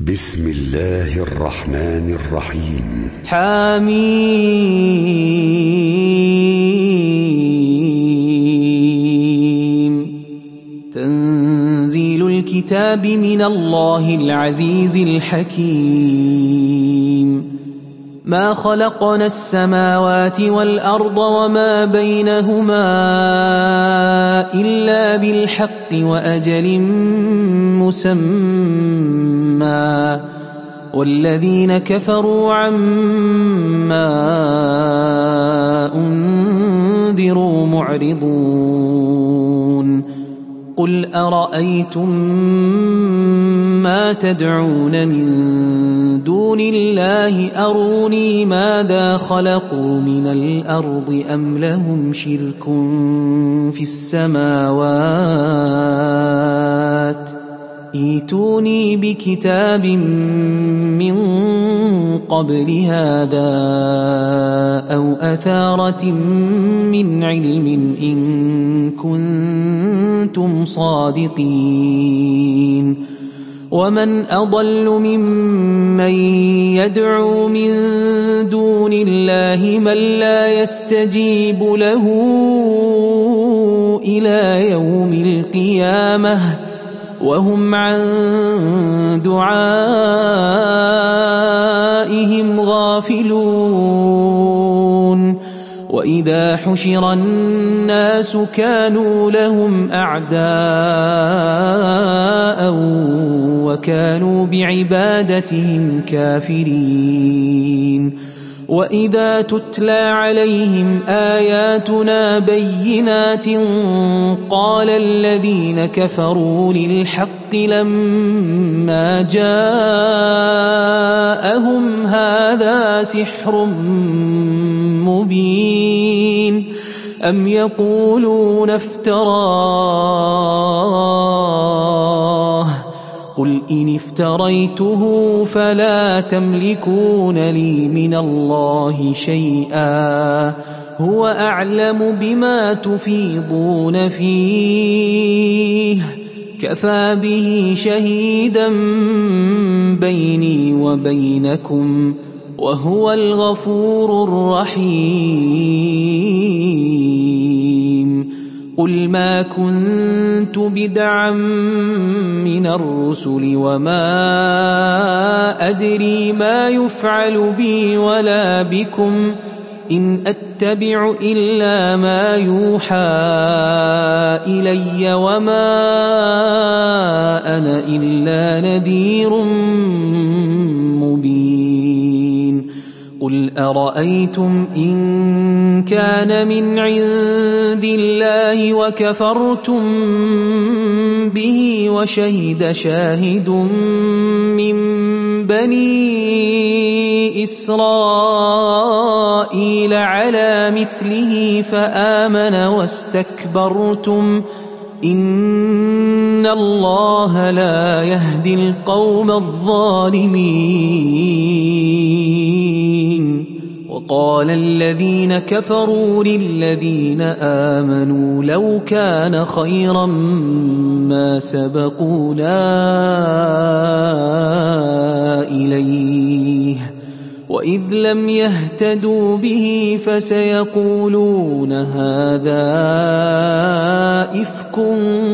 بسم الله الرحمن الرحيم. حميم. تنزيل الكتاب من الله العزيز الحكيم. ما خلقنا السماوات والأرض وما بينهما إلا بالحق وأجل مسمى، والذين كفروا عما أنذروا معرضون. قل أرأيتم ما تدعون من دون الله أروني ماذا خلقوا من الأرض أم لهم شرك في السماوات ائتوني بكتاب من قبل هذا أو أثارة من علم إن كنتم صادقين. ومن أضل ممن يدعو من دون الله من لا يستجيب له إلى يوم القيامة وهم عن دعائهم غافلون. وإذا حشر الناس كانوا لهم أعداء وكانوا بعبادتهم كافرين. وإذا تتلى عليهم آياتنا بينات قال الذين كفروا للحق لما جاءهم هذا سحر مبين أم يقولون افتراه قل إن افتريته فلا تملكون لي من الله شيئا هو أعلم بما تفيضون فيه كفى به شهيدا بيني وبينكم وهو الغفور الرحيم. قل ما كنت بدعا من الرسل وما أدري ما يفعل بي ولا بكم إن أتبع إلا ما يوحى إلي وما أنا إلا نذير مبين. قل أرأيتم إن كان من عند الله وكفرتم به وشهد شاهد من بني إسرائيل على مثله فآمن واستكبرتم إن الله لا يهدي القوم الظالمين. وقال الذين كفروا للذين آمنوا لو كان خيرا ما سبقونا إليه وإذ لم يهتدوا به فسيقولون هذا إفك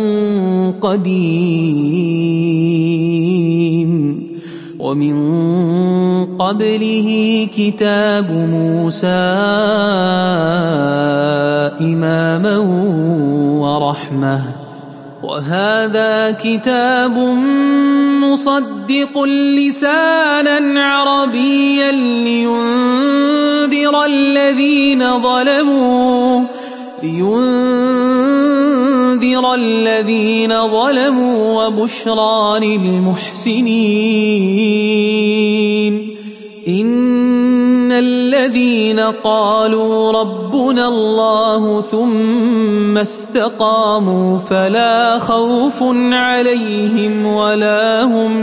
قديم. ومن قبله كتاب موسى إماما ورحمة وهذا كتاب مصدق لسانا عربيا لينذر الذين ظلموا وبشرى للمحسنين. إن الذين قالوا ربنا الله ثم استقاموا فلا خوف عليهم ولا هم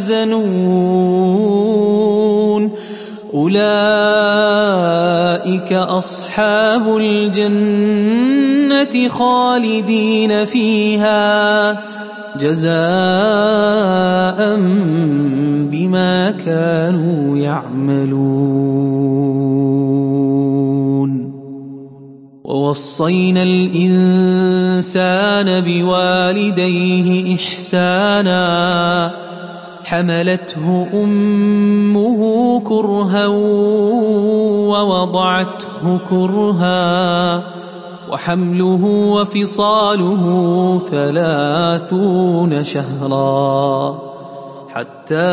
يحزنون أولئك أصحاب الجنة خالدين فيها جزاء بما كانوا يعملون. ووصينا الإنسان بوالديه إحسانا حملته أمه كرها ووضعته كرها وحمله وفصاله 30 شهرا حتى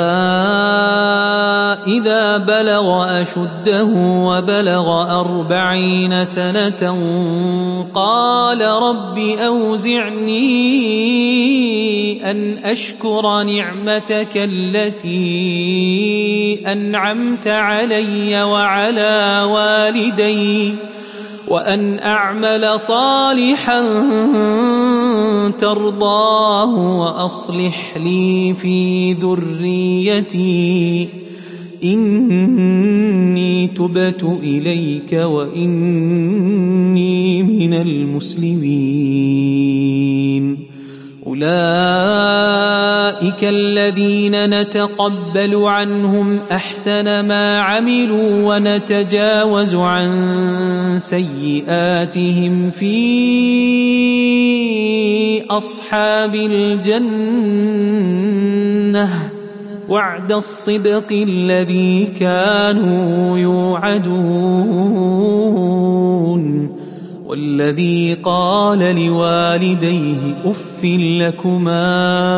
إذا بلغ أشده وبلغ 40 سنة قال رب أوزعني أن أشكر نعمتك التي أنعمت علي وعلى والدي وأن أعمل صالحا ترضاه وأصلح لي في ذريتي إني تبت إليك وإني من المسلمين. أولئك الذين نتقبل عنهم أحسن ما عملوا ونتجاوز عن سيئاتهم في أصحاب الجنة وعد الصدق الذي كانوا يوعدون. والذي قال لوالديه أف لكما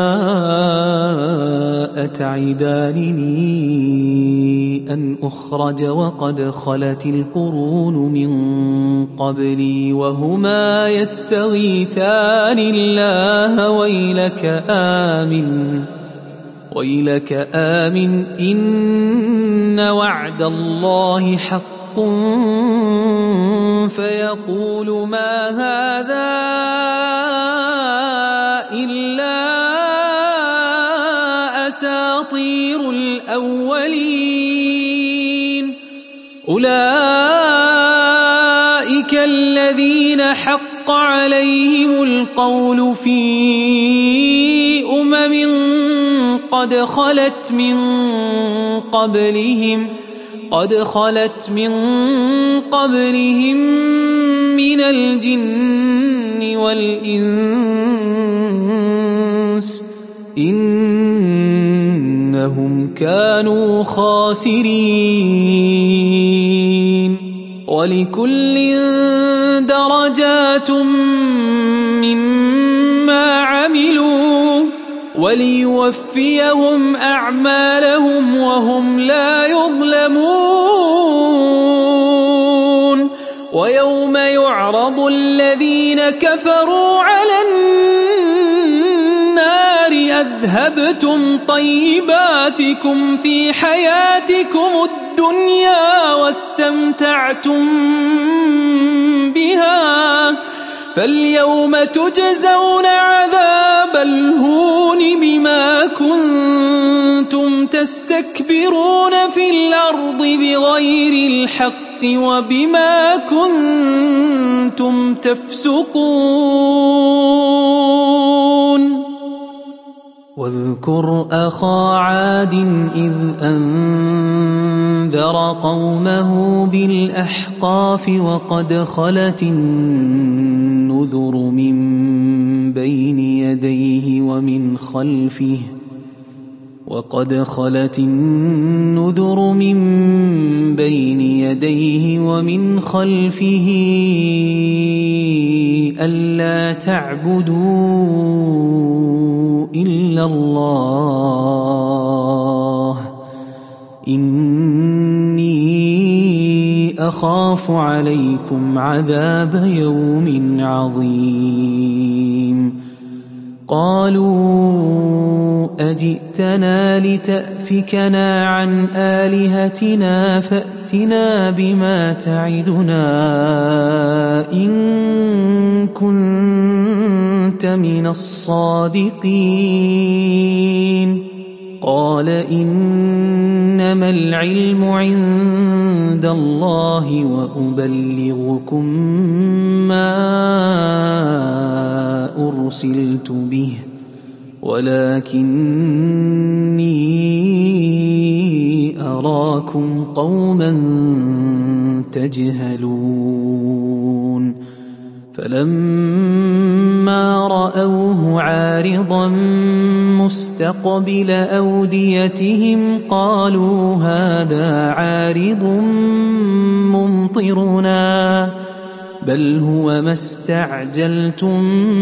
أتعدانني أن أخرج وقد خلت القرون من قبلي وهما يستغيثان الله ويلك آمن إن وعد الله حق فيقول ما هذا إلا أساطير الأولين. أولئك الذين حق عليهم القول في قد خلت من قبلهم من الجن والإنس إنهم كانوا خاسرين. ولكل درجات مما عملوا وليوفيهم أعمالهم وهم لا يظلمون. ويوم يعرض الذين كفروا على النار أذهبتم طيباتكم في حياتكم الدنيا واستمتعتم بها فاليوم تجزون عذاب الهون بما كنتم تستكبرون في الأرض بغير الحق وبما كنتم تفسقون. واذكر أخا عاد إذ أنذر قومه بالأحقاف وقد خلت النذر من بين يديه ومن خلفه ألا تعبدوا إلا الله إني أخاف عليكم عذاب يوم عظيم. قالوا أجئتنا لتأفكنا عن آلهتنا فأتنا بما تعدنا إن كنت من الصادقين. قال إنما العلم عند الله وأبلغكم ما أرسلت به ولكني أراكم قوما تجهلون فلما رأوه عارضا مستقبل أوديتهم قالوا هذا عارض ممطرنا بل هو ما استعجلتم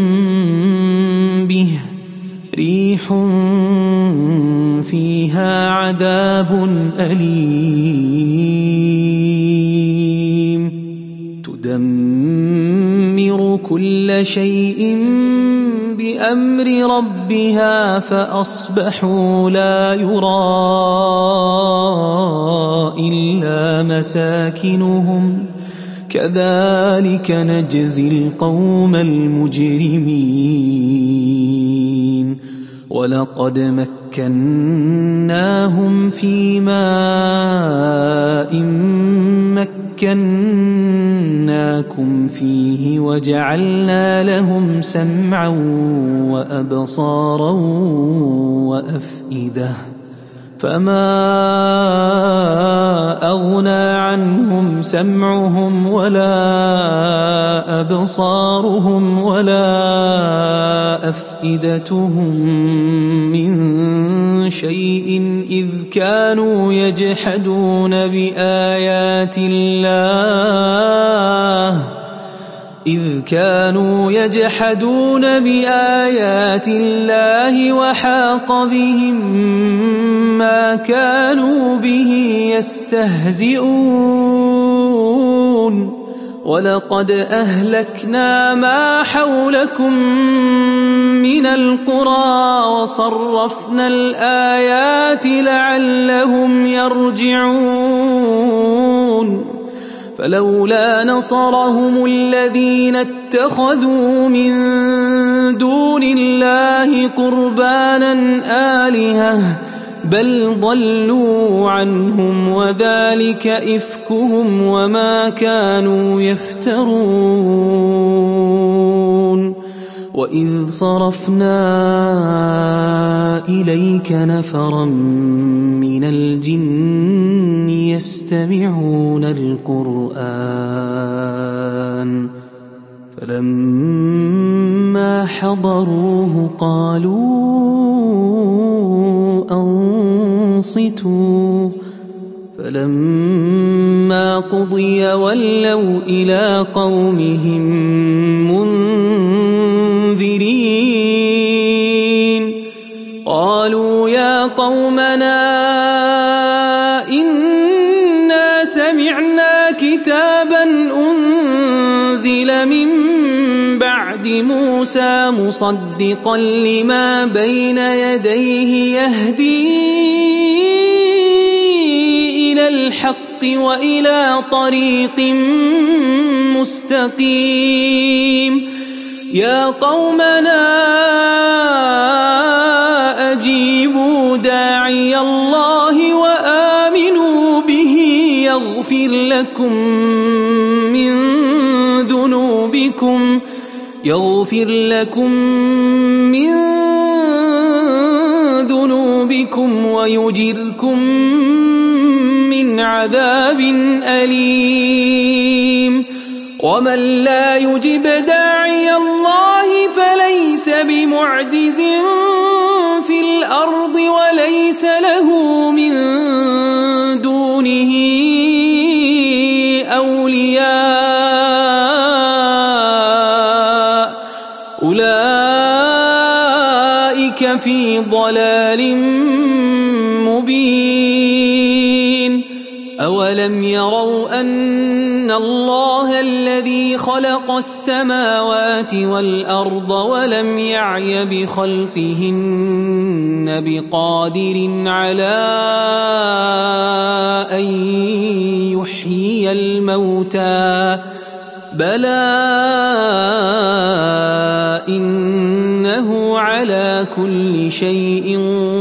به ريح فيها عذاب أليم تدمر كل شيء بأمر ربها فأصبحوا لا يرى إلا مساكنهم كذلك نجزي القوم المجرمين ولقد مكناهم في ماء مكناكم فيه وجعلنا لهم سمعا وأبصارا وأفئدة فما أغنى عنهم سمعهم ولا أبصارهم ولا أفئدتهم من شيء إذ كانوا يجحدون بآيات الله وحاق بهم ما كانوا به يستهزئون ولقد أهلكنا ما حولكم من القرى وصرفنا الآيات لعلهم يرجعون فلولا نصرهم الذين اتخذوا من دون الله قربانا آلهة بل ضلوا عنهم وذلك إفكهم وما كانوا يفترون وإذ صرفنا إليك نفرا من الجن يستمعون القرآن فلما حضروه قالوا أنصتوا فلما قضي ولوا إلى قومهم منذرين قالوا يا قومنا إنا سمعنا كتابا أنزل من بعد موسى مصدقا لما بين يديه يهدي إلى الحق وإلى طريق مستقيم يا قومنا أجيبوا داعي الله وآمنوا به يغفر لكم من ذنوبكم ويجركم من عذاب أليم ومن لا يجب داعي الله فليس بمعجز في الأرض وليس له من دونه أولياء أولئك في ضلال مبين أولم يروا أن الله الذي خلق السماوات والأرض ولم يعي بخلقهن بقادر على أن يحيي الموتى بلى إنه على كل شيء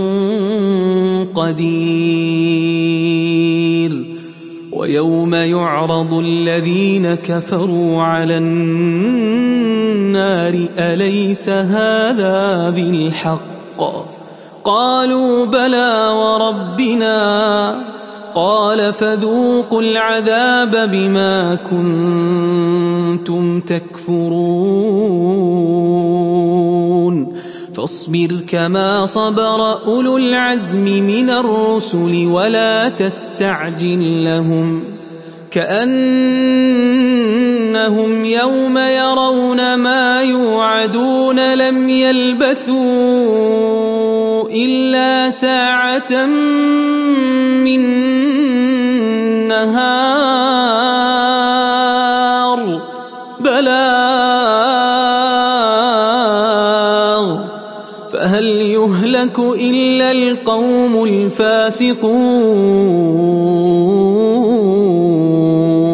قدير ويوم يعرض الذين كفروا على النار أليس هذا بالحق قالوا بلى وربنا قال فذوقوا العذاب بما كنتم تكفرون فاصبر كما صبر أولو العزم من الرسل ولا تستعجل لهم كأنهم يوم يرون ما يوعدون لم يلبثوا إلا ساعة من نهار بلاغ فهل يهلك إلا القوم الفاسقون